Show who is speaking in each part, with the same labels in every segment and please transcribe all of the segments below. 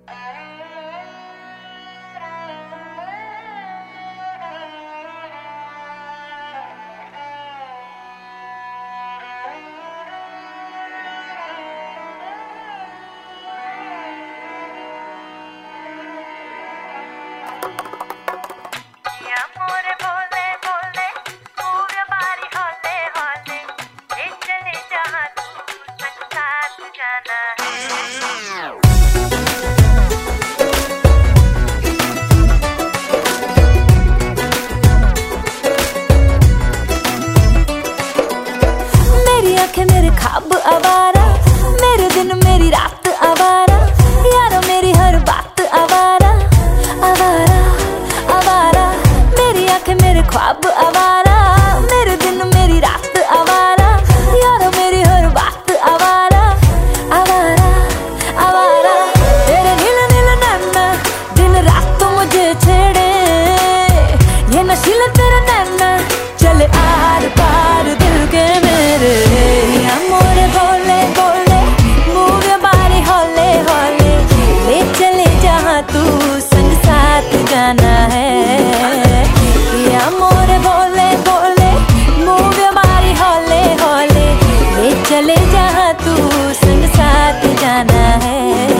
Speaker 1: मेरे ख्वाब आवारा, मेरे दिन मेरी रात आवारा, यारो मेरी हर बात आवारा, आवारा आवारा। मेरी आंखें मेरे ख्वाब आवारा, मेरे दिन मेरी रात आवारा, यारो मेरी हर बात आवारा, आवारा आवारा। तेरे नील नील नैना दिन रात तो मुझे छेड़े, ये नशीले तेरे नैना चले आर पार दिल के मेरे। Amore बोले बोले move your body होले होले, ले चले जहाँ तू संग साथ जाना है। Amore बोले बोले move your body होले होले, ले चले जहाँ तू संग साथ जाना है।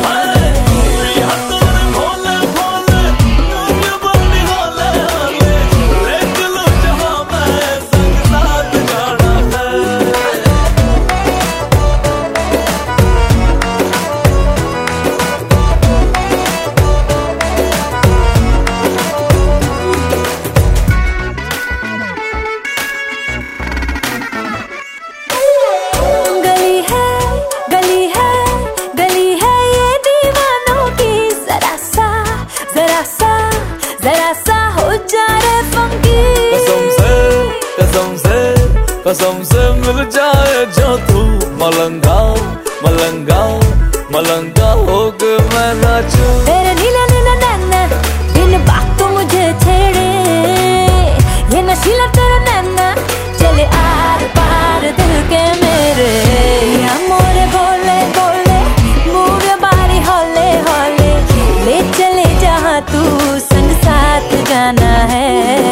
Speaker 2: कसम से मिल जाए जो तू मलंगा मलंगा मलंगा होके मैं नाचूं।
Speaker 1: तेरे नीला नीला नैना दिन बात तो मुझे छेड़े, ये नशीला तेरा नैना चले आर पार दिल के मेरे। Amore बोले बोले move your body होले होले, ले चले जहाँ तू संग साथ जाना है।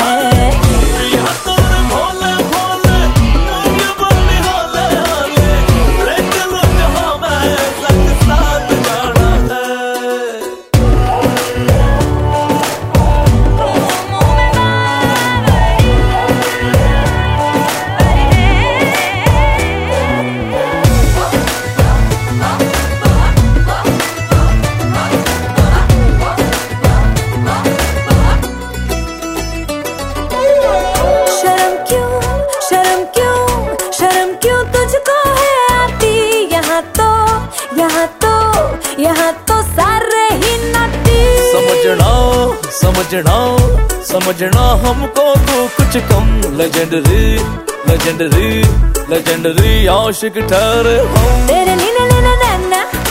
Speaker 1: यहाँ तो सारे ही नाटी।
Speaker 2: समझना समझना हमको तो कुछ कम लेजेंडरी लेजेंडरी लेजेंडरी आशिक ठहरे हम।
Speaker 1: तेरे नीले नीले नैना